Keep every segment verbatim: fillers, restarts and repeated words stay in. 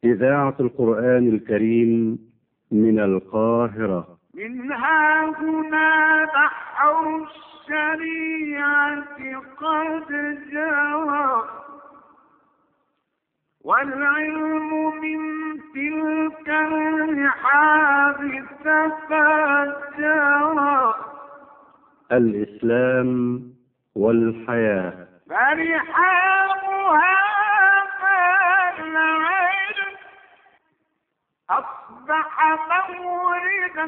إذاعة القرآن الكريم من القاهرة. منها هنا بحر الشريعة قد جرى، والعلم من تلك الرحاب تفجرا. الإسلام والحياة. فرحابها العلم أصبح موردا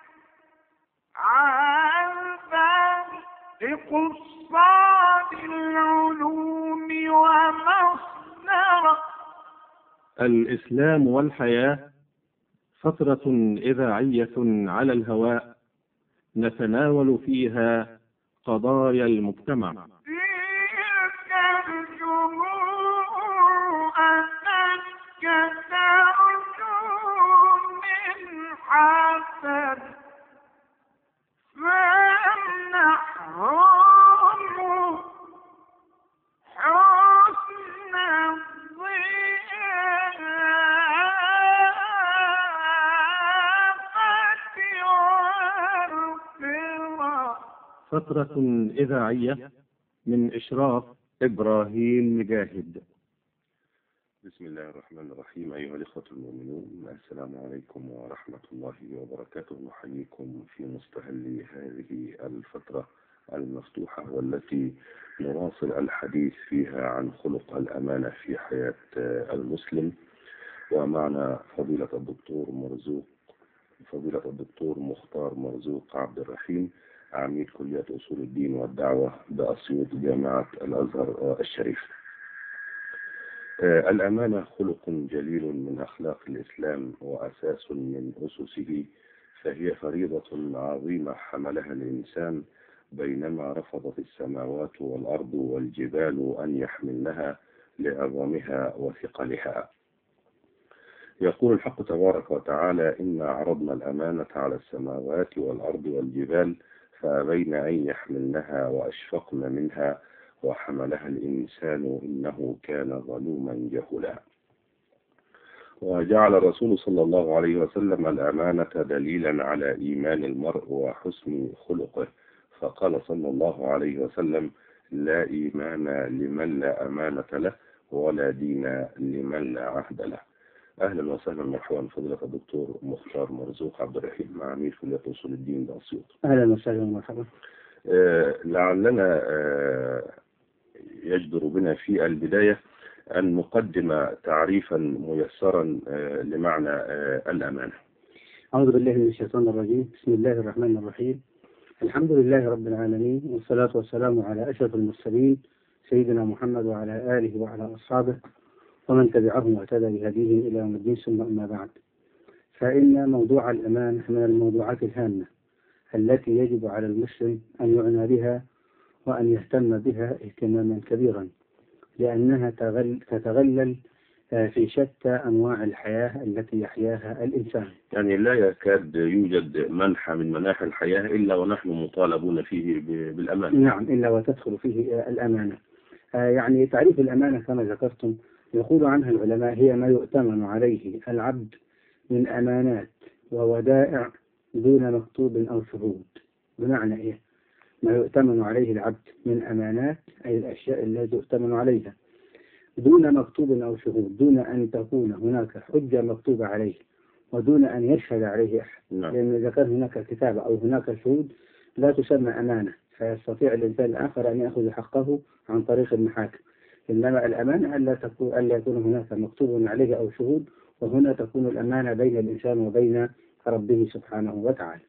عذبا لقصاد العلوم ومصدرا. الإسلام والحياة فترة إذاعية على الهواء نتناول فيها قضايا المجتمع. تلك الجموع أنك ترجو من حسن فامنحهم حسن فترة إذاعية من إشراف إبراهيم مجاهد. بسم الله الرحمن الرحيم. أيها الإخوة المؤمنون، السلام عليكم ورحمة الله وبركاته. نحييكم في مستهل هذه الفترة المفتوحة والتي نواصل الحديث فيها عن خلق الأمانة في حياة المسلم. ومعنا فضيلة الدكتور مرزوق فضيلة الدكتور مختار مرزوق عبد الرحيم، عميد كلية أصول الدين والدعوة بأسيوط جامعة الأزهر الشريف. الأمانة خلق جليل من أخلاق الإسلام وأساس من أسسه، فهي فريضة عظيمة حملها الإنسان بينما رفضت السماوات والأرض والجبال أن يحملنها لعظمها وثقلها. يقول الحق تبارك وتعالى: إنا عرضنا الأمانة على السماوات والأرض والجبال فأبين أن يحملنها وأشفقن منها وحملها الإنسان إنه كان ظلوما جهولا. وجعل الرسول صلى الله عليه وسلم الأمانة دليلا على إيمان المرء وحسن خلقه، فقال صلى الله عليه وسلم: لا إيمان لمن لا أمانة له ولا دين لمن لا عهد له. أهلا وسهلا مرحبا فضيلة الدكتور مختار مرزوق عبد الرحيم، عميد كلية أصول الدين بأسيوط. أهلا وسهلا مرحبا. آه لعلنا آه يجدر بنا في البداية أن نقدم تعريفا ميسرا آه لمعنى آه الأمانة. أعوذ بالله من الشيطان الرجيم. بسم الله الرحمن الرحيم. الحمد لله رب العالمين، والصلاة والسلام على أشرف المرسلين سيدنا محمد وعلى آله وعلى أصحابه ومن تبعهم واهتدى بهديهم إلى يوم الدين، ثم أما بعد، فإن موضوع الأمانة من الموضوعات الهامة التي يجب على المسلم أن يعنى بها وأن يهتم بها اهتماما كبيرا، لأنها تتغلل في شتى أنواع الحياة التي يحياها الإنسان. يعني لا يكاد يوجد منحى من مناحي الحياة إلا ونحن مطالبون فيه بالأمانة. نعم، إلا وتدخل فيه الأمانة. يعني تعريف الأمانة كما ذكرتم يقول عنها العلماء: هي ما يؤتمن عليه العبد من أمانات وودائع دون مكتوب أو شهود. بمعنى إيه؟ ما يؤتمن عليه العبد من أمانات، أي الأشياء التي يؤتمن عليها دون مكتوب أو شهود، دون أن تكون هناك حجة مكتوبة عليه ودون أن يشهد عليه أحد. نعم. لأن إذا كان هناك كتابة أو هناك شهود لا تسمى أمانة، فيستطيع الإنسان الآخر أن يأخذ حقه عن طريق المحاكم. إنما الأمانة ألا تكون ألا يكون هناك مكتوب عليه أو شهود، وهنا تكون الأمانة بين الإنسان وبين ربه سبحانه وتعالى.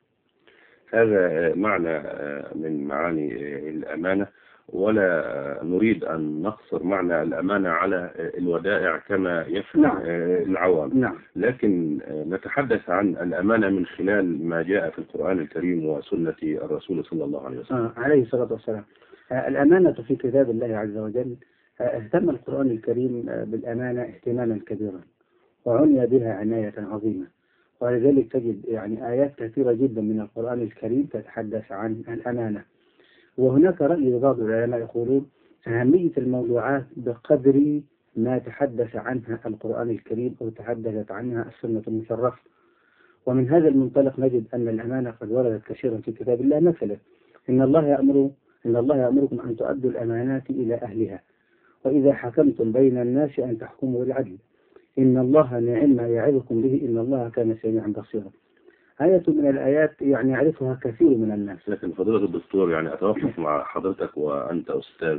هذا معنى من معاني الأمانة، ولا نريد أن نقصر معنى الأمانة على الودائع كما يفهم نعم. العوام. نعم. لكن نتحدث عن الأمانة من خلال ما جاء في القرآن الكريم وسنة الرسول صلى الله عليه وسلم. آه عليه الصلاة والسلام. آه الأمانة في كتاب الله عز وجل. آه اهتم القرآن الكريم آه بالأمانة اهتماما كبيرا، وعني بها عناية عظيمة، ولذلك تجد يعني آيات كثيرة جدا من القرآن الكريم تتحدث عن الأمانة. وهناك رأي لبعض العلماء يقولون أهمية الموضوعات بقدر ما تحدث عنها القرآن الكريم أو تحدثت عنها السنة المشرفة. ومن هذا المنطلق نجد أن الأمانة قد وردت كثيرا في كتاب الله. مثلا إن الله يأمر إن الله يأمركم أن تؤدوا الأمانات إلى أهلها وإذا حكمتم بين الناس أن تحكموا بالعدل إن الله نعم ما يعظكم به إن الله كان سميعا بصيرا. آية من الآيات يعني يعرفها كثير من الناس. لكن فضيلة الدكتور يعني أتوقف مع حضرتك وأنت أستاذ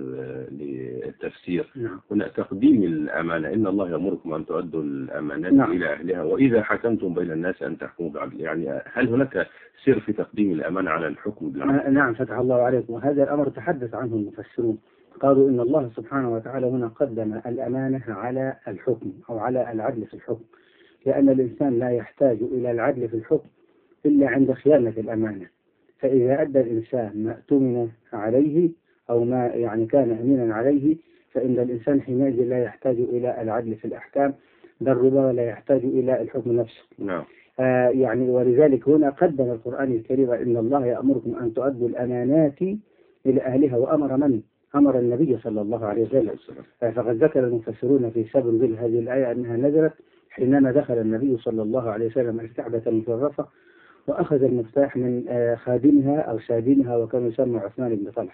للتفسير. نعم. هنا تقديم الأمانة إن الله يأمركم أن تؤدوا الأمانات نعم. إلى أهلها وإذا حكمتم بين الناس أن تحكموا بالعدل، يعني هل هناك سر في تقديم الأمانة على الحكم بالعدل؟ نعم فتح الله عليكم. وهذا الأمر تحدث عنه المفسرون، قالوا إن الله سبحانه وتعالى هنا قدم الأمانة على الحكم أو على العدل في الحكم، لأن الإنسان لا يحتاج إلى العدل في الحكم إلا عند خيانة الأمانة. فإذا أدى الإنسان ما اؤتمن عليه أو ما يعني كان أمينا عليه فإن الإنسان حينئذ لا يحتاج إلى العدل في الأحكام، بل ربما لا يحتاج إلى الحكم نفسه. نعم. آه يعني ولذلك هنا قدم القرآن الكريم إن الله يأمركم أن تؤدوا الأمانات إلى أهلها، وأمر من؟ أمر النبي صلى الله عليه وسلم. آه فقد ذكر المفسرون في سبب ذل هذه الآية أنها نزلت حينما دخل النبي صلى الله عليه وسلم الكعبة المشرفة وأخذ المفتاح من خادمها أو سادنها وكان يسمى عثمان بن طلحة.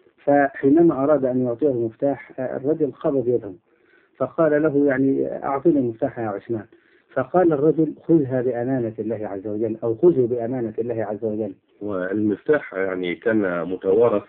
فحينما أراد أن يعطيه المفتاح الرجل قبض يده فقال له يعني أعطيني المفتاح يا عثمان، فقال الرجل خذها بأمانة الله عز وجل أو خذه بأمانة الله عز وجل. والمفتاح يعني كان متوارث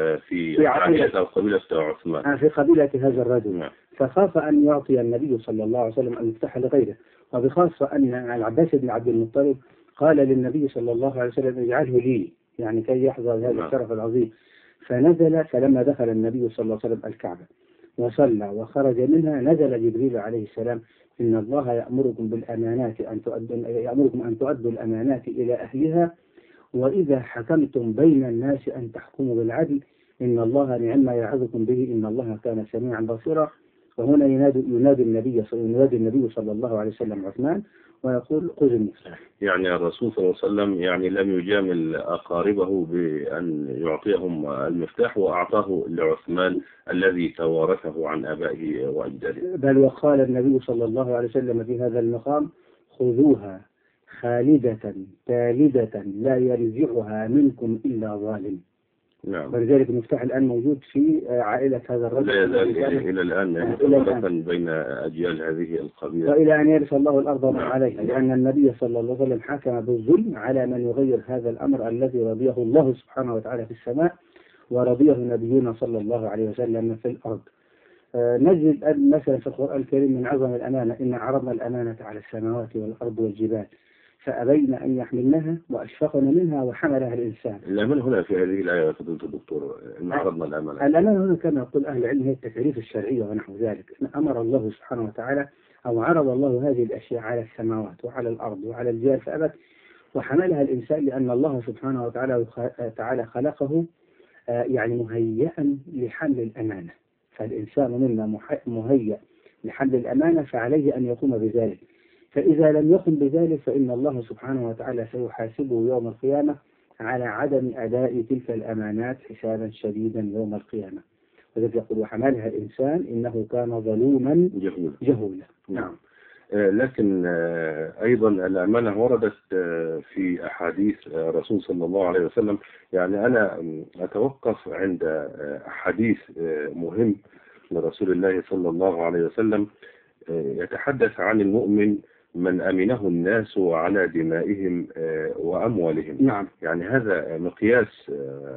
في عائلة أو قبيلة عثمان، في قبيلة هذا الرجل. نعم. فخاف أن يعطي النبي صلى الله عليه وسلم المفتاح لغيره، وبخاصة أن العباس بن عبد المطلب قال للنبي صلى الله عليه وسلم اجعله لي يعني كي يحظى بهذا الشرف العظيم. فنزل فلما دخل النبي صلى الله عليه وسلم الكعبة وصلى وخرج منها نزل جبريل عليه السلام إن الله يأمركم بالأمانات أن تؤدوا يأمركم أن تؤدوا الأمانات إلى أهلها وإذا حكمتم بين الناس أن تحكموا بالعدل إن الله نعم ما يعظكم به إن الله كان سميعا بصيرا. وهنا ينادي ينادي النبي ينادي النبي صلى الله عليه وسلم عثمان ويقول خذ المفتاح. يعني الرسول صلى الله عليه وسلم يعني لم يجامل أقاربه بأن يعطيهم المفتاح وأعطاه لعثمان الذي توارثه عن آبائه وأجداده، بل وقال النبي صلى الله عليه وسلم في هذا المقام خذوها خالدة تالدة لا ينزعها منكم إلا ظالم. نعم. ولذلك المفتاح الآن موجود في عائلة هذا الرجل لا يزال إلى الآن متوارثا بين أجيال هذه القبيلة وإلى أن يرث الله الأرض ومن نعم. عليها، لأن النبي صلى الله عليه وسلم حكم بالظلم على من يغير هذا الأمر الذي رضيه الله سبحانه وتعالى في السماء ورضيه نبينا صلى الله عليه وسلم في الأرض. آه نجد مثلا في القرآن الكريم من عظم الأمانة إن عرضنا الأمانة على السماوات والأرض والجبال فأبين أن يحملنها وأشفقن منها وحملها الإنسان. الأمانة هنا في هذه الآية فضيلة الدكتور إن عرضنا الأمانة. الأمانة هنا كما يقول أهل العلم هي التكاليف الشرعية ونحو ذلك. إن أمر الله سبحانه وتعالى أو عرض الله هذه الأشياء على السماوات وعلى الأرض وعلى الجبال فأبت وحملها الإنسان لأن الله سبحانه وتعالى تعالى خلقه يعني مهيئا لحمل الأمانة، فالإنسان منا مهيئ لحمل الأمانة فعليه أن يقوم بذلك. فإذا لم يقم بذلك فإن الله سبحانه وتعالى سيحاسبه يوم القيامة على عدم أداء تلك الأمانات حسابا شديدا يوم القيامة. وذلك يقول وحملها الإنسان إنه كان ظلوما جهولا. جهولا. نعم. آه لكن آه أيضا الأمانة وردت آه في أحاديث الرسول صلى الله عليه وسلم. يعني أنا أتوقف عند آه حديث آه مهم لرسول الله صلى الله عليه وسلم آه يتحدث عن المؤمن من أمنه الناس على دمائهم وأموالهم. نعم. يعني هذا مقياس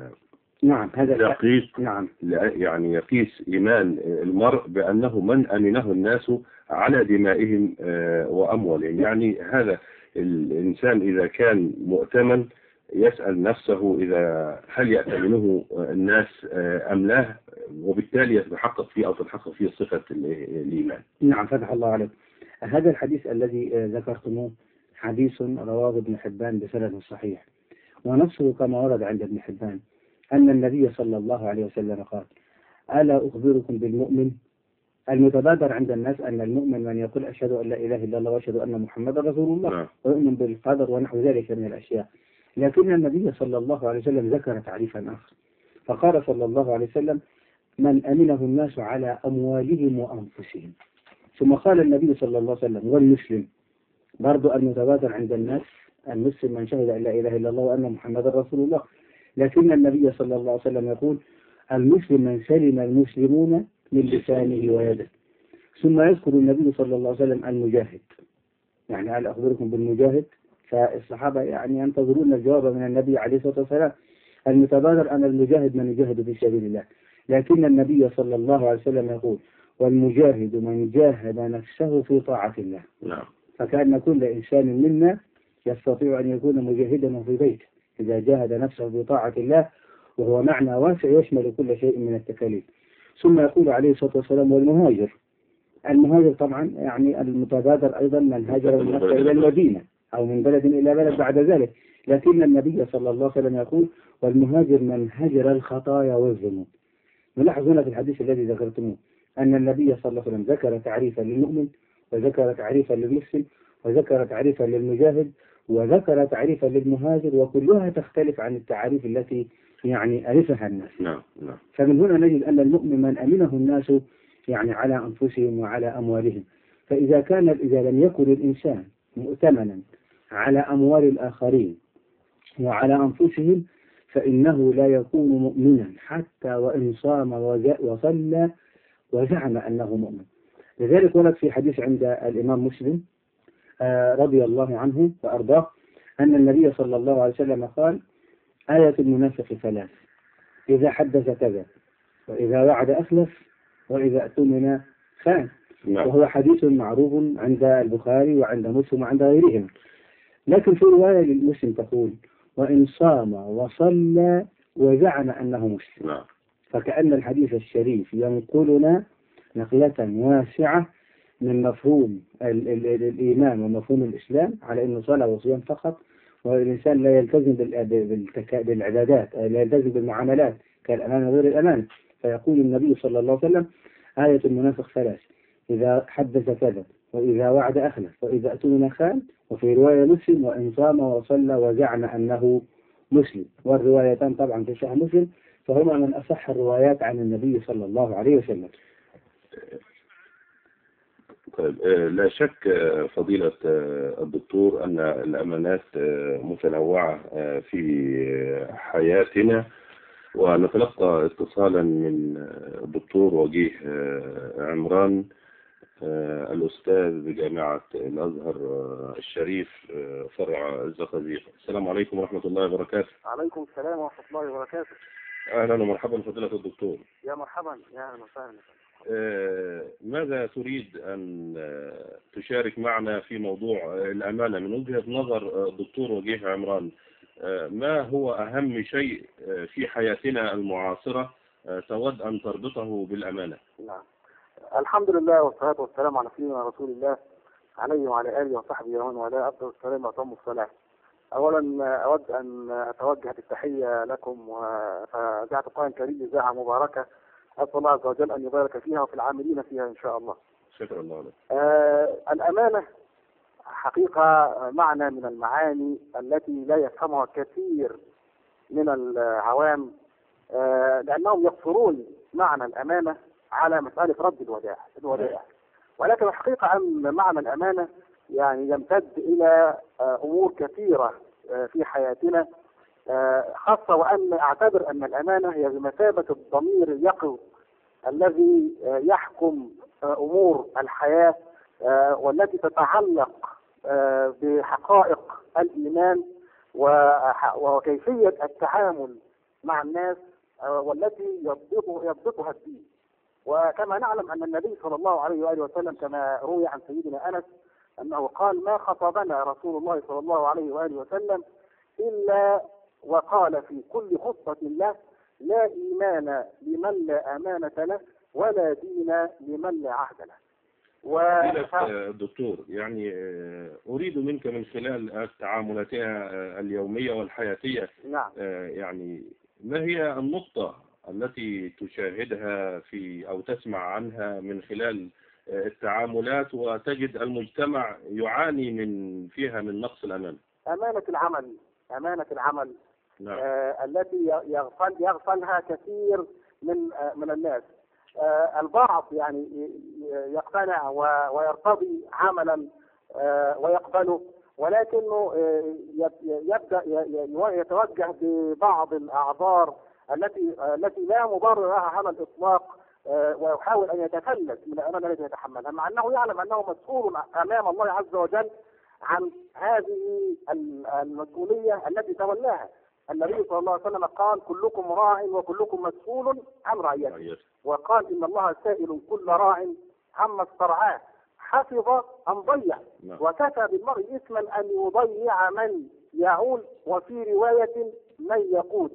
نعم هذا يقيس نعم يعني يقيس إيمان المرء بأنه من أمنه الناس على دمائهم وأموالهم. يعني هذا الإنسان إذا كان مؤتمن يسأل نفسه إذا هل يأتمنه الناس أم لا، وبالتالي يتحقق فيه أو تتحقق فيه صفة الإيمان. نعم فتح الله عليك. هذا الحديث الذي ذكرتموه حديث رواه ابن حبان بسند صحيح، ونصه كما ورد عند ابن حبان أن النبي صلى الله عليه وسلم قال ألا أخبركم بالمؤمن. المتبادر عند الناس أن المؤمن من يقول أشهد أن لا إله إلا الله وأشهد أن محمدا رسول الله ويؤمن بالقدر ونحو ذلك من الأشياء. لكن النبي صلى الله عليه وسلم ذكر تعريفا آخر فقال صلى الله عليه وسلم من أمنه الناس على أموالهم وأنفسهم. ثم قال النبي صلى الله عليه وسلم والمسلم، برضو المتبادر عند الناس المسلم من شهد أن لا إله إلا الله وأن محمدا رسول الله، لكن النبي صلى الله عليه وسلم يقول المسلم من سلم المسلمون من لسانه ويده. ثم يذكر النبي صلى الله عليه وسلم المجاهد، يعني هل أخبركم بالمجاهد؟ فالصحابة يعني ينتظرون الجواب من النبي عليه الصلاة والسلام. المتبادر أن المجاهد من يجاهد في سبيل الله، لكن النبي صلى الله عليه وسلم يقول والمجاهد من جاهد نفسه في طاعة الله. نعم. فكأن كل إنسان منا يستطيع أن يكون مجاهدا في بيته إذا جاهد نفسه في طاعة الله، وهو معنى واسع يشمل كل شيء من التكاليف. ثم يقول عليه الصلاة والسلام والمهاجر. المهاجر طبعا يعني المتبادر أيضا من هاجر من مكة إلى المدينة أو من بلد إلى بلد بعد ذلك، لكن النبي صلى الله عليه وسلم يقول والمهاجر من هجر الخطايا والذنوب. نلاحظ هنا في الحديث الذي ذكرتموه أن النبي صلى الله عليه وسلم ذكر تعريفا للمؤمن، وذكر تعريفا للمسلم، وذكر تعريفا للمجاهد، وذكر تعريفا للمهاجر، وكلها تختلف عن التعاريف التي يعني ألفها الناس. نعم نعم. فمن هنا نجد أن المؤمن من أمنه الناس يعني على أنفسهم وعلى أموالهم. فإذا كان إذا لم يكن الإنسان مؤتمنا على أموال الآخرين وعلى أنفسهم فإنه لا يكون مؤمنا حتى وإن صام وصلى وزعم أنه مؤمن. لذلك ورد في حديث عند الإمام مسلم آه رضي الله عنه وأرضاه أن النبي صلى الله عليه وسلم قال آية المنافق ثلاث: إذا حدث كذب، وإذا وعد أخلف، وإذا اؤتمن خان. وهو حديث معروف عند البخاري وعند مسلم وعند غيرهم. لكن في رواية للمسلم تقول وإن صام وصلى وزعم أنه مسلم. فكأن الحديث الشريف ينقلنا نقلة واسعة من مفهوم ال ال ال الإيمان ومفهوم الإسلام على أنه صلاة وصيام فقط، والإنسان لا يلتزم بالعبادات، لا يلتزم بالمعاملات كالأمانة وغير الأمانة. فيقول النبي صلى الله عليه وسلم آية المنافق ثلاث: إذا حدث كذب، وإذا وعد أخلف، وإذا اؤتمن خان. وفي رواية مسلم وإن صام وصلى وزعم أنه مسلم. والروايتان طبعا في صحيح مسلم، فهما من أصح الروايات عن النبي صلى الله عليه وسلم. طيب، لا شك فضيلة الدكتور أن الأمانات متنوعة في حياتنا، ونتلقى اتصالا من الدكتور وجيه عمران الأستاذ بجامعة الأزهر الشريف فرع الزقازيق. السلام عليكم ورحمة الله وبركاته. عليكم السلام ورحمة الله وبركاته. أهلا ومرحبا فضيلة الدكتور. يا مرحبا، يا أهلا وسهلا. ماذا تريد أن تشارك معنا في موضوع الأمانة من وجهة نظر الدكتور وجيه عمران؟ ما هو أهم شيء في حياتنا المعاصرة تود أن تربطه بالأمانة؟ نعم، الحمد لله والصلاة والسلام على سيدنا رسول الله عليه وعلى آله وصحبه ومن والاه، أفضل السلام وأتم الصلاة. أولا أود أن أتوجه بالتحية لكم وإذاعة القرآن الكريم إذاعة مباركة، أسأل الله عز وجل أن يبارك فيها وفي العاملين فيها إن شاء الله. شكرا الله لك. آه الأمانة حقيقة معنى من المعاني التي لا يفهمها كثير من العوام، آه لأنهم يقصرون معنى الأمانة على مسألة رد الودائع الودائع ولكن الحقيقة أن معنى الأمانة يعني يمتد إلى آه أمور كثيرة آه في حياتنا، آه خاصة وأن أعتبر أن الأمانة هي بمثابة الضمير اليقظ الذي آه يحكم آه أمور الحياة، آه والتي تتعلق آه بحقائق الإيمان وكيفية التعامل مع الناس، آه والتي يضبطها يضبطها الدين. وكما نعلم أن النبي صلى الله عليه وآله وسلم كما روي عن سيدنا أنس أنه قال ما خطبنا رسول الله صلى الله عليه وآله وسلم إلا وقال في كل خطبة له لا إيمان لمن لا أمانة له ولا دين لمن لا عهد له. فضيلة الدكتور، يعني أريد منك من خلال تعاملاتها اليومية والحياتية، نعم، يعني ما هي النقطة التي تشاهدها في أو تسمع عنها من خلال التعاملات وتجد المجتمع يعاني من فيها من نقص الأمانة؟ أمانة العمل، أمانة العمل نعم. آه التي يغفل يغفلها كثير من آه، من الناس. آه، البعض يعني ي- يقتنع و- ويرتضي عملا آه، ويقبله، ولكنه آه، يب- يبدا ي- ي- يتوجه ببعض الاعذار التي آه، التي لا مبرر لها على الاطلاق، آه، ويحاول ان يتفلت من الامانه التي يتحملها، مع انه يعلم انه مسؤول امام الله عز وجل عن هذه ال- المسؤوليه التي تولاها. النبي صلى الله عليه وسلم قال: كلكم راع وكلكم مسؤول عن رعيته. وقال: ان الله سائل كل راع عما استرعاه، حفظ ام ضيع. نعم. وكفى بالمرء اثما ان يضيع من يعول، وفي روايه من يقود.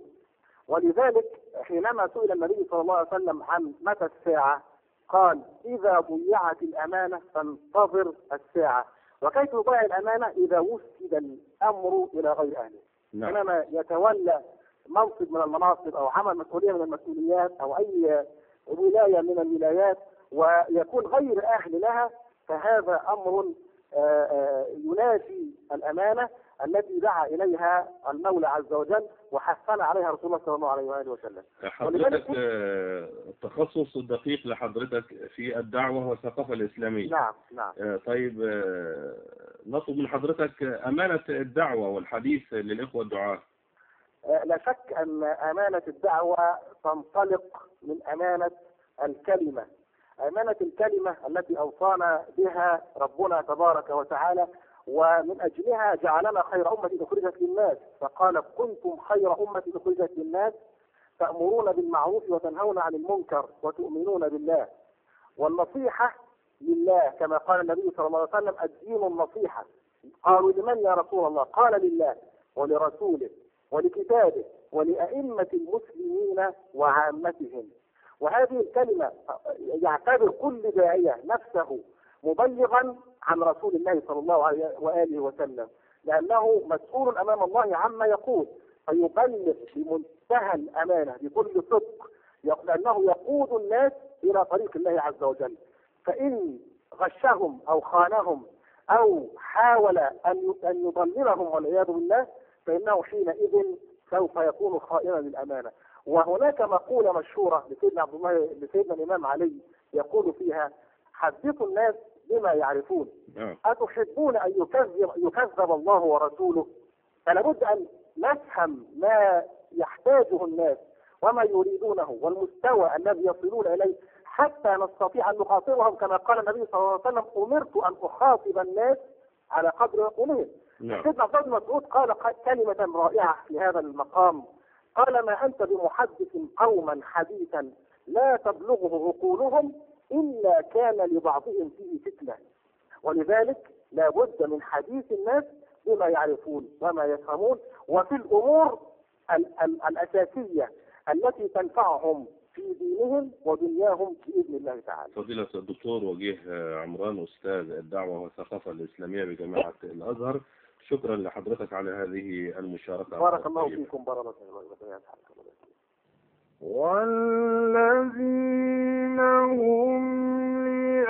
ولذلك حينما سئل النبي صلى الله عليه وسلم عن متى الساعه قال: اذا ضيعت الامانه فانتظر الساعه. وكيف تضيع الامانه؟ اذا وسد الامر الى غير اهله. نعم. حينما يتولى منصب من المناصب او عمل مسؤوليه من المسؤوليات او اي ولايه من الولايات ويكون غير اهل لها، فهذا امر آه، آه، ينافي الامانه التي دعا اليها المولى عز وجل وحثنا عليها رسول الله صلى الله عليه واله وسلم. حضرتك آه، التخصص الدقيق لحضرتك في الدعوة والثقافة الإسلامية. نعم نعم. آه، طيب، آه، نطلب من حضرتك أمانة الدعوة والحديث للإخوة الدعاة. آه، لا شك ان امانه الدعوه تنطلق من امانه الكلمه. امانه الكلمه التي اوصانا بها ربنا تبارك وتعالى، ومن اجلها جعلنا خير امه اخرجت للناس، فقال: كنتم خير امه اخرجت للناس تامرون بالمعروف وتنهون عن المنكر وتؤمنون بالله. والنصيحه لله كما قال النبي صلى الله عليه وسلم: الدين النصيحه. قالوا: لمن يا رسول الله؟ قال: لله ولرسوله ولكتابه ولأئمة المسلمين وعامتهم. وهذه الكلمة يعتبر كل داعية نفسه مبلغا عن رسول الله صلى الله عليه وآله وسلم، لأنه مسؤول أمام الله عما يقول، فيبلغ بمنتهى الأمانة بكل صدق، لأنه يقود الناس إلى طريق الله عز وجل. فإن غشهم أو خانهم أو حاول أن أن يضللهم والعياذ بالله، فإنه حينئذ سوف يكون خائنا للأمانة. وهناك مقولة مشهورة لسيدنا عبد الله لسيدنا الإمام علي يقول فيها: حدثوا الناس بما يعرفون، أتحبون أن يكذب يكذب الله ورسوله؟ فلا بد أن نفهم ما يحتاجه الناس وما يريدونه والمستوى الذي يصلون إليه حتى نستطيع أن نخاطبهم، كما قال النبي صلى الله عليه وسلم: أمرت أن أخاطب الناس على قدر عقولهم. سيدنا عبد الله بن مسعود قال كلمة رائعة في هذا المقام، قال: ما أنت بمحدث قوما حديثا لا تبلغه عقولهم إلا كان لبعضهم فيه فتنة. ولذلك لا بد من حديث الناس بما يعرفون وما يفهمون، وفي الأمور ال ال الأساسية التي تنفعهم في دينهم ودنياهم بإذن الله تعالى. فضيلة الدكتور وجيه عمران، أستاذ الدعوة والثقافة الإسلامية بجامعة الأزهر، شكرا لحضرتك على هذه المشاركة. بارك الله فيكم. بارك الله فيكم. والذين هم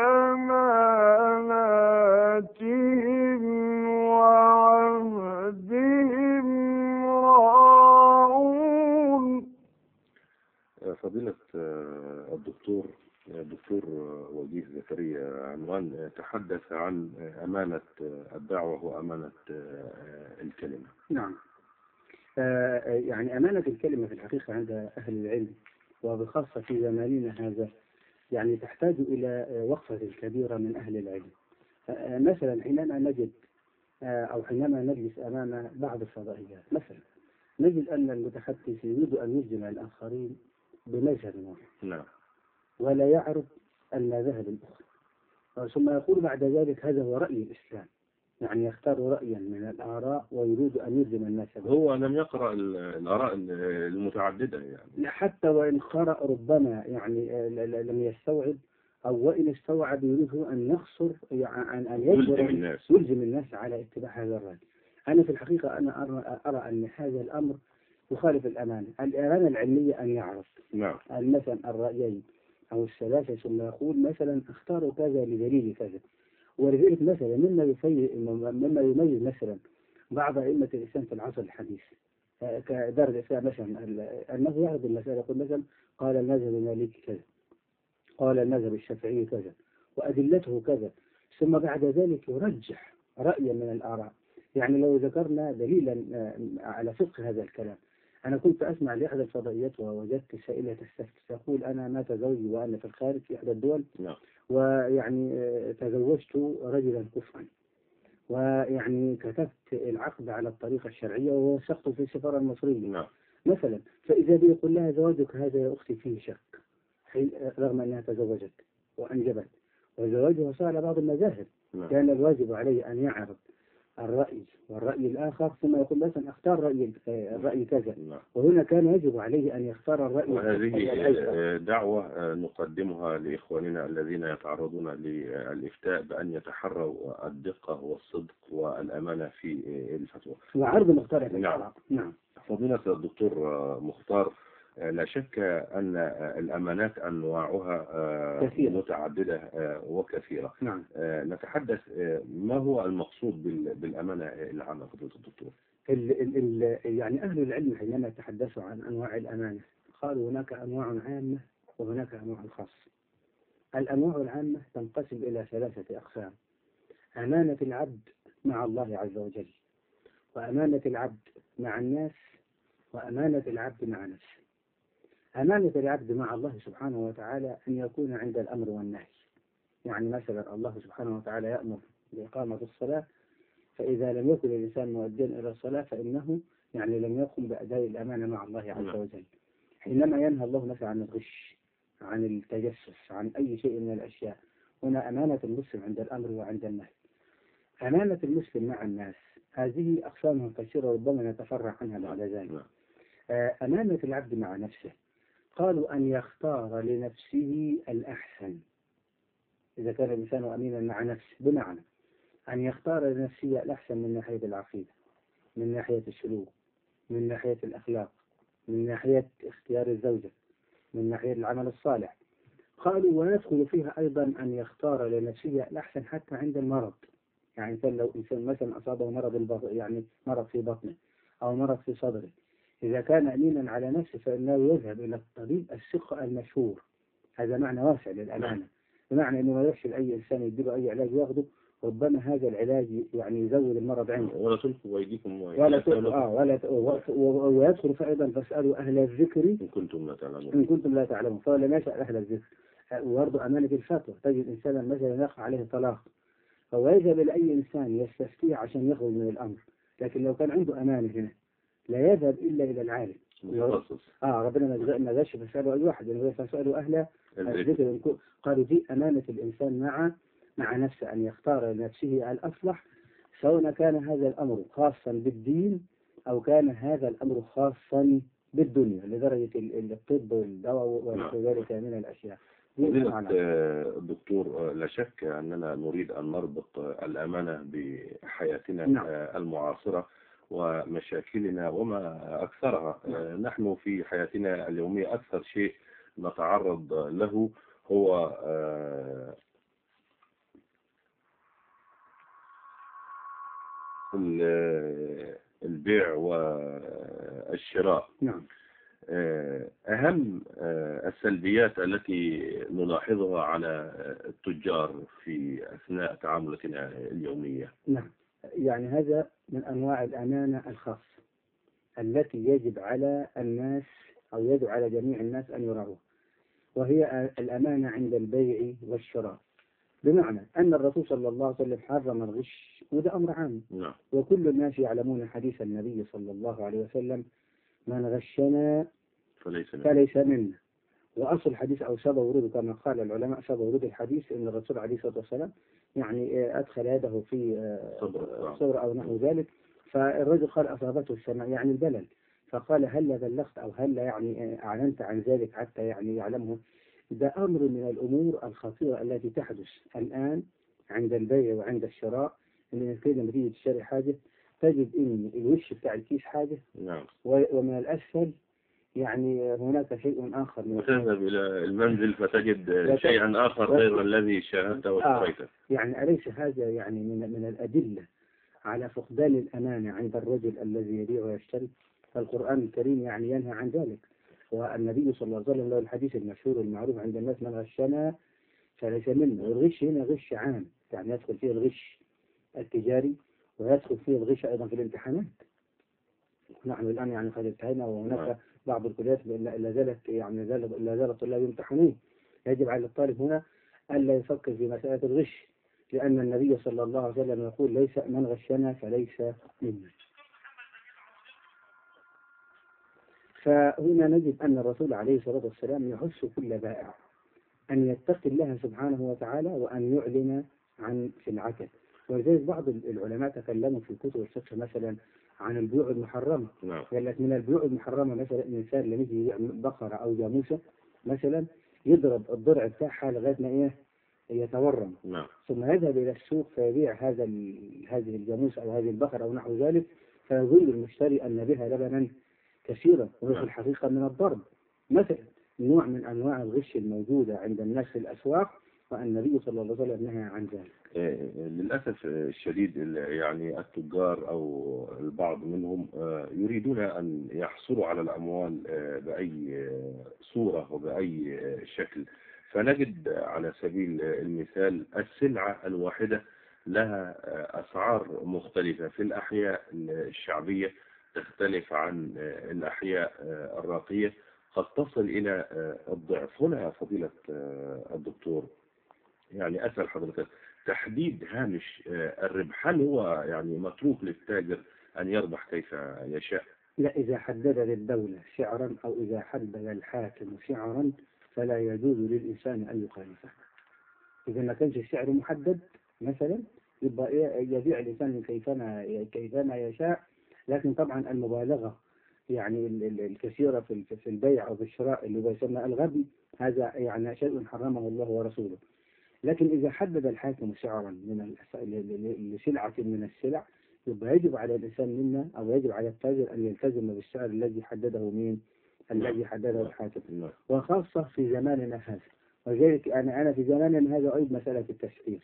لأماناتهم وعهدهم راعون. فضيلة الدكتور الدكتور وجيه زكريا عمران تحدث عن أمانة الدعوة وأمانة الكلمة. نعم. آه يعني أمانة الكلمة في الحقيقة عند أهل العلم وبخاصة في زماننا هذا يعني تحتاج إلى وقفة كبيرة من أهل العلم. آه مثلا حينما نجد آه أو حينما نجلس أمام بعض الفضائيات مثلا نجد أن المتحدث يريد أن يجمع الآخرين بمذهب واحد. نعم. ولا يعرف أن ذهب الأخرى، ثم يقول بعد ذلك هذا هو رأي الإسلام، يعني يختار رأيا من الآراء ويريد أن يلزم الناس به. هو لم يقرأ الآراء المتعددة يعني. حتى وإن قرأ ربما يعني لم يستوعب، أو وإن استوعب يريد أن يقصر عن أن يلزم الناس يلزم الناس على اتباع هذا الرأي. أنا في الحقيقة أنا أرى, أرى أن هذا الأمر يخالف الأمانة. الأمانة العلمية أن يعرف نعم. مثلا الرأيين أو الثلاثة ثم يقول مثلا اختاروا كذا لدليل كذا. ولذلك مثلا مما يميز مما يميز مثلا بعض أئمة الإسلام في العصر الحديث كدار الإفتاء مثلا أنه يعرض المسألة، يقول مثلا قال المذهب المالكي كذا، قال المذهب الشافعي كذا، وأدلته كذا، ثم بعد ذلك يرجح رأيا من الآراء. يعني لو ذكرنا دليلا على فقه هذا الكلام، أنا كنت أسمع لأحد الفضائيات ووجدت سائلة تستفتي تقول أنا مات زوجي وأنا في الخارج في إحدى الدول، ويعني تزوجت رجلا كفرا، ويعني كتبت العقد على الطريقة الشرعية ووثقته في السفارة المصرية مثلا، فإذا بي يقول لها زواجك هذا يا أختي فيه شك، رغم أنها تزوجت وأنجبت وزواجها صار على بعض المذاهب، كان الواجب عليه أن يعرض الرأي والرأي الآخر ثم يقول مثلا اختار رأي الرأي كذا، وهنا كان يجب عليه أن يختار الرأي. وهذه دعوة نقدمها لإخواننا الذين يتعرضون للإفتاء بأن يتحروا الدقة والصدق والأمانة في الفتوى وعرض مختلف. نعم. نعم. فضيلة الدكتور مختار، لا شك أن الأمانات أنواعها كثيرة. متعددة وكثيرة. نعم. نتحدث ما هو المقصود بالأمانة العامة فضيلة الدكتور؟ ال ال ال يعني أهل العلم حينما يتحدثوا عن أنواع الأمانة قالوا هناك أنواع عامة وهناك أنواع خاصة. الأنواع العامة تنقسم إلى ثلاثة أقسام: أمانة العبد مع الله عز وجل، وأمانة العبد مع الناس، وأمانة العبد مع نفسه. أمانة العبد مع الله سبحانه وتعالى أن يكون عند الأمر والنهي، يعني مثلا الله سبحانه وتعالى يأمر بإقامة الصلاة، فإذا لم يكن الإنسان مؤديا إلى الصلاة فإنه يعني لم يقم بأداء الأمانة مع الله عز وجل. حينما ينهى الله مثلا عن الغش، عن التجسس، عن أي شيء من الأشياء، هنا أمانة المسلم عند الأمر وعند النهي. أمانة المسلم مع الناس هذه أقسامها كثيرة ربما نتفرع عنها بعد ذلك. أمانة العبد مع نفسه قالوا أن يختار لنفسه الأحسن. إذا كان الإنسان أمينا مع نفسه بمعنى أن يختار لنفسه الأحسن من ناحية العقيدة، من ناحية السلوك، من ناحية الأخلاق، من ناحية اختيار الزوجة، من ناحية العمل الصالح. قالوا ويدخل فيها أيضا أن يختار لنفسه الأحسن حتى عند المرض. يعني لو إنسان مثلا أصابه مرض يعني مرض في بطنه أو مرض في صدره، إذا كان أمينا على نفسه فإنه يذهب إلى الطبيب الثقة المشهور. هذا معنى واسع للأمانة، بمعنى أنه ما يخشى أي إنسان يديله أي علاج ياخده، ربما هذا العلاج يعني يزود المرض عنده. ولا تلقوا أيديكم ولا تلقوا آه ولا ويدخل فأيضا فاسألوا أهل الذكر إن كنتم لا تعلمون. إن كنتم لا تعلمون، فلا يسأل أهل الذكر. وبرضه أمانة الفتوى، تجد إنسانا مثلا يقع عليه طلاق، فهو يذهب إلى أي إنسان يستفتيه عشان يخرج من الأمر، لكن لو كان عنده أمانة هنا لا يذهب إلا إلى العالم متخصص. آه ربنا ما قالش فاسألوا أي واحد، يعني فاسألوا أهل الذكر. قالوا دي أمانة الإنسان مع مع نفسه، أن يختار لنفسه الأصلح، سواء كان هذا الأمر خاصا بالدين أو كان هذا الأمر خاصا بالدنيا، لدرجة الطب والدواء وذلك من الأشياء. دكتور، لا شك أننا نريد أن نربط الأمانة بحياتنا نعم. المعاصرة ومشاكلنا وما أكثرها. نعم. نحن في حياتنا اليومية أكثر شيء نتعرض له هو البيع والشراء. نعم. أهم السلبيات التي نلاحظها على التجار في أثناء تعاملاتنا اليومية. نعم، يعني هذا من أنواع الأمانة الخاصة التي يجب على الناس أو يجب على جميع الناس أن يراعوها، وهي الأمانة عند البيع والشراء، بمعنى أن الرسول صلى الله عليه وسلم حرم الغش، وده أمر عام. نعم. وكل الناس يعلمون حديث النبي صلى الله عليه وسلم: من غشنا فليس منا. فليس منا. وأصل الحديث أو سبب وروده كما قال العلماء، سبب ورود الحديث أن الرسول عليه الصلاة والسلام يعني أدخل يده في صبر أو نحو ذلك، فالرجل قال أصابته السماء يعني البلل، فقال هل بلغت أو هل يعني أعلنت عن ذلك حتى يعني يعلمه. ده أمر من الأمور الخطيرة التي تحدث الآن عند البيع وعند الشراء. إن كده لما تيجي تشتري حاجة تجد إن الوش بتاع الكيس حاجة، نعم، ومن الأسفل يعني هناك شيء آخر. وتذهب إلى المنزل فتجد شيئا آخر غير الذي شاهدته واشتريته. آه يعني أليس هذا يعني من من الأدلة على فقدان الأمانة عند الرجل الذي يبيع ويشتري؟ فالقرآن الكريم يعني ينهى عن ذلك. والنبي صلى الله عليه وسلم له الحديث المشهور المعروف عند الناس: من غشنا فليس منا. والغش هنا غش عام، يعني يدخل فيه الغش التجاري ويدخل فيه الغش أيضا في الامتحانات. نحن الآن يعني قد انتهينا وهناك بعض الكليات لا زالت يعني لا زال الطلاب يمتحنون. يجب على الطالب هنا ألا يفكر في مسألة الغش، لأن النبي صلى الله عليه وسلم يقول: ليس من غشنا فليس منا. فهنا نجد أن الرسول عليه الصلاة والسلام يحث كل بائع أن يتقي الله سبحانه وتعالى وأن يعلن عن سلعته. ولذلك بعض العلماء تكلموا في كتب الفقه مثلا عن البيوع المحرمة. نعم. قال لك من البيوع المحرمة مثلا الإنسان لما يجي يبيع بقرة أو جاموسة مثلا يضرب الضرع بتاعها لغاية ما إيه يتورم. نعم. ثم يذهب إلى السوق فيبيع هذا هذه الجاموسة أو هذه البقرة أو نحو ذلك، فيظن المشتري أن بها لبنا كثيرا، وهو في الحقيقة من الضرب مثلا، نوع من أنواع الغش الموجودة عند الناس في الأسواق، والنبي صلى الله عليه وسلم نهى عن ذلك. للأسف الشديد يعني التجار أو البعض منهم يريدون أن يحصلوا على الأموال بأي صورة وبأي شكل، فنجد على سبيل المثال السلعة الواحدة لها أسعار مختلفة في الأحياء الشعبية تختلف عن الأحياء الراقية، قد تصل إلى الضعف. هنا يا فضيلة الدكتور يعني أسأل حضرتك، تحديد هامش الربح هل هو يعني متروك للتاجر أن يربح كيف يشاء؟ لا، إذا حدد للدولة سعرا أو إذا حدد الحاكم سعرا فلا يجوز للإنسان أن يخالفه. إذا ما كانش السعر محدد مثلا يبقى يبيع الإنسان كيفما كيفما يشاء، لكن طبعا المبالغة يعني الكثيرة في البيع أو في الشراء اللي هو يسمى الغبي، هذا يعني شيء حرمه الله ورسوله. لكن إذا حدد الحاكم سعرا من لسلعة من السلع يبقى يجب على الإنسان منا أو يجب على التاجر أن يلتزم بالسعر الذي حدده مين؟ الذي حدده الحاكم، وخاصة في زماننا هذا. وذلك أنا أنا في زماننا هذا أيضا مسألة التسعير.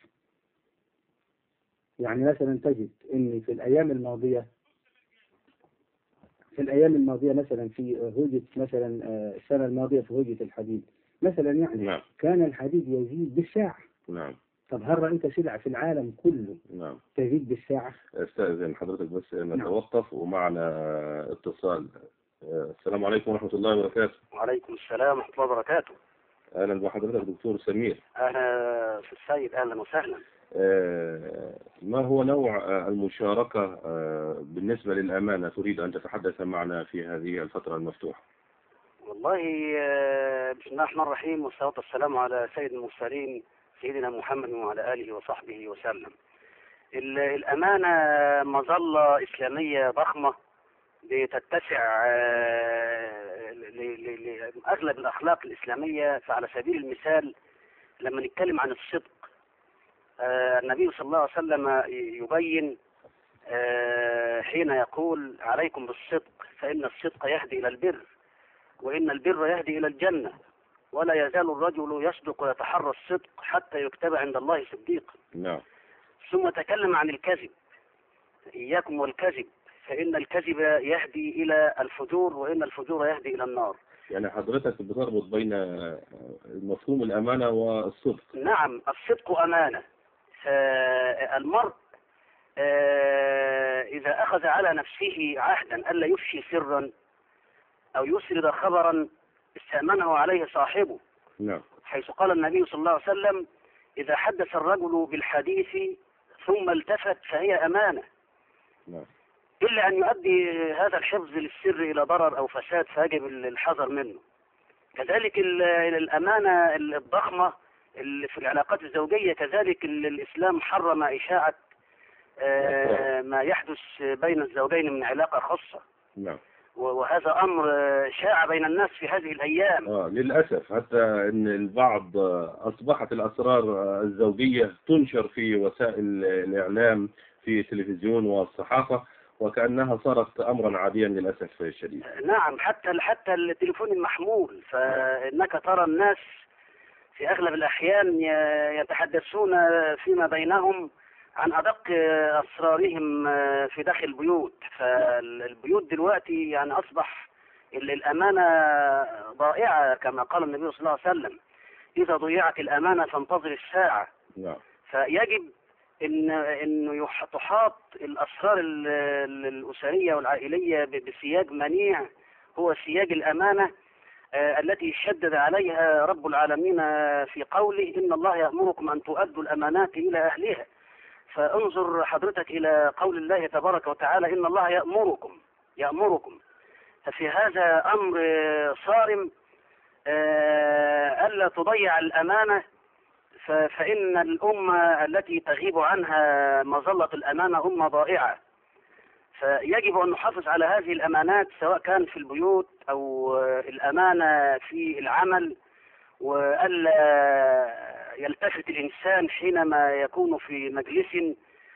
يعني مثلا تجد إن في الأيام الماضية في الأيام الماضية مثلا في هوجة مثلا السنة الماضية في هوجة الحديد مثلا يعني نعم. كان الحديد يزيد بالساعة. نعم. طب هل رأيت سلعة في العالم كله نعم. تزيد بالساعة؟ استأذن حضرتك بس نتوقف. نعم. ومعنا اتصال. السلام عليكم ورحمة الله وبركاته. وعليكم السلام ورحمة الله وبركاته. أهلا بحضرتك دكتور سمير. أهلا في السيد، أهلا وسهلا. ما هو نوع المشاركة بالنسبة للأمانة تريد أن تتحدث معنا في هذه الفترة المفتوحة؟ والله بسم الله الرحمن الرحيم، والصلاة والسلام على سيد المرسلين سيدنا محمد وعلى آله وصحبه وسلم. الأمانة مظلة إسلامية ضخمة بتتسع لأغلب الأخلاق الإسلامية. فعلى سبيل المثال لما نتكلم عن الصدق، النبي صلى الله عليه وسلم يبين حين يقول: عليكم بالصدق فإن الصدق يهدي إلى البر وإن البر يهدي إلى الجنة، ولا يزال الرجل يصدق ويتحرى الصدق حتى يكتب عند الله صديقا. نعم. ثم تكلم عن الكذب: إياكم والكذب فإن الكذب يهدي إلى الفجور وإن الفجور يهدي إلى النار. يعني حضرتك بتربط بين مفهوم الأمانة والصدق. نعم، الصدق أمانة. المرء إذا أخذ على نفسه عهدا ألا يفشي سرا أو يسرد خبرا استأمنه عليه صاحبه. نعم. حيث قال النبي صلى الله عليه وسلم: إذا حدث الرجل بالحديث ثم التفت فهي أمانة. نعم. إلا أن يؤدي هذا الحفظ للسر إلى ضرر أو فساد فيجب الحذر منه. كذلك الأمانة الضخمة في العلاقات الزوجية، كذلك الإسلام حرم إشاعة ما يحدث بين الزوجين من علاقة خاصة. نعم. وهذا أمر شاع بين الناس في هذه الأيام. آه للأسف حتى أن البعض أصبحت الأسرار الزوجية تنشر في وسائل الإعلام في التلفزيون والصحافة وكأنها صارت أمرا عاديا للأسف الشديد. نعم، حتى حتى التليفون المحمول، فإنك ترى الناس في أغلب الأحيان يتحدثون فيما بينهم عن أدق أسرارهم في داخل البيوت. فالبيوت دلوقتي يعني أصبح الأمانة ضائعة كما قال النبي صلى الله عليه وسلم: إذا ضيعت الأمانة فانتظر الساعة. نعم. فيجب إن إنه تحاط الأسرار الأسرية والعائلية بسياج منيع، هو سياج الأمانة التي شدد عليها رب العالمين في قوله: إن الله يأمركم أن تؤدوا الأمانات إلى أهلها. فانظر حضرتك إلى قول الله تبارك وتعالى: إن الله يأمركم يأمركم ففي هذا أمر صارم ألا تضيع الأمانة، فإن الأمة التي تغيب عنها مظلة الأمانة أمة ضائعة. فيجب أن نحافظ على هذه الأمانات سواء كان في البيوت أو الأمانة في العمل، وألا يلتفت الإنسان حينما يكون في مجلس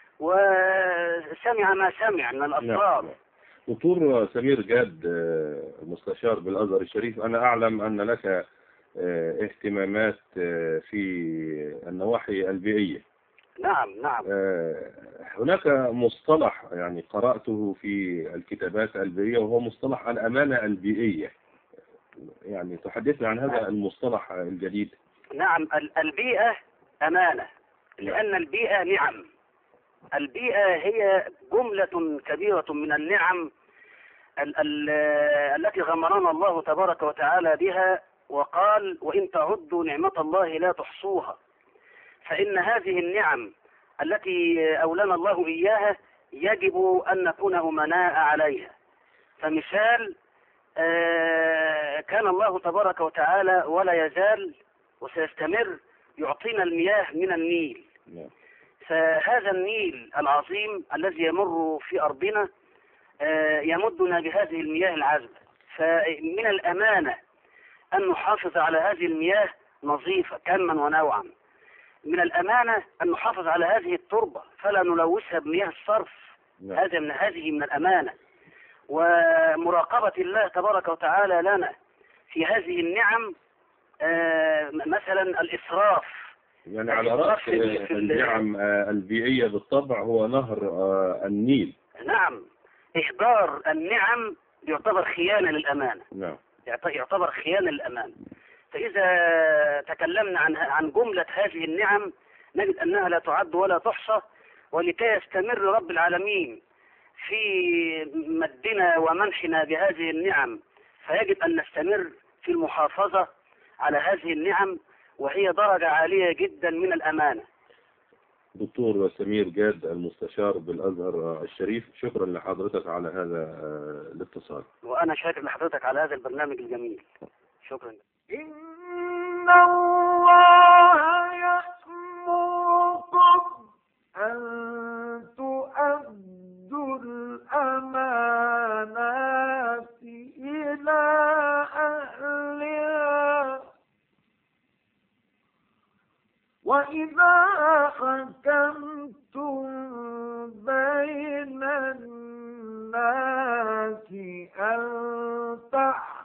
وسمع ما سمع من الأسرار. نعم. دكتور سمير جاد، مستشار بالأزهر الشريف، أنا أعلم أن لك اهتمامات في النواحي البيئية. نعم نعم. هناك مصطلح يعني قرأته في الكتابات البيئية وهو مصطلح الأمانة البيئية، يعني تحدثنا عن هذا المصطلح الجديد. نعم، البيئة أمانة، لأن البيئة نعم. البيئة هي جملة كبيرة من النعم ال ال التي غمرنا الله تبارك وتعالى بها، وقال: وإن تعدوا نعمة الله لا تحصوها. فإن هذه النعم التي أولنا الله إياها يجب أن نكون أمناء عليها. فمثال، كان الله تبارك وتعالى ولا يزال وسيستمر يعطينا المياه من النيل. فهذا النيل العظيم الذي يمر في أرضنا يمدنا بهذه المياه العذبة. فمن الأمانة أن نحافظ على هذه المياه نظيفة كما ونوعا. من الأمانة أن نحافظ على هذه التربة فلا نلوثها بمياه الصرف. هذا من هذه من الأمانة. ومراقبة الله تبارك وتعالى لنا في هذه النعم، مثلا الإسراف. يعني على رأس النعم البيئية بالطبع هو نهر النيل. نعم، إهدار النعم يعتبر خيانة للأمانة. نعم، يعتبر خيانة للأمانة. فإذا تكلمنا عن عن جملة هذه النعم نجد أنها لا تعد ولا تحصى. ولكي يستمر رب العالمين في مدنا ومنحنا بهذه النعم فيجب أن نستمر في المحافظة على هذه النعم، وهي درجة عالية جدا من الأمانة. دكتور سمير جاد، المستشار بالأزهر الشريف، شكرا لحضرتك على هذا الاتصال. وأنا شاكر لحضرتك على هذا البرنامج الجميل. شكرا. إن الله يأمركم أن تؤدوا الأمانات إلى أهلها وإذا حكمتم بين الناس أن تحكموا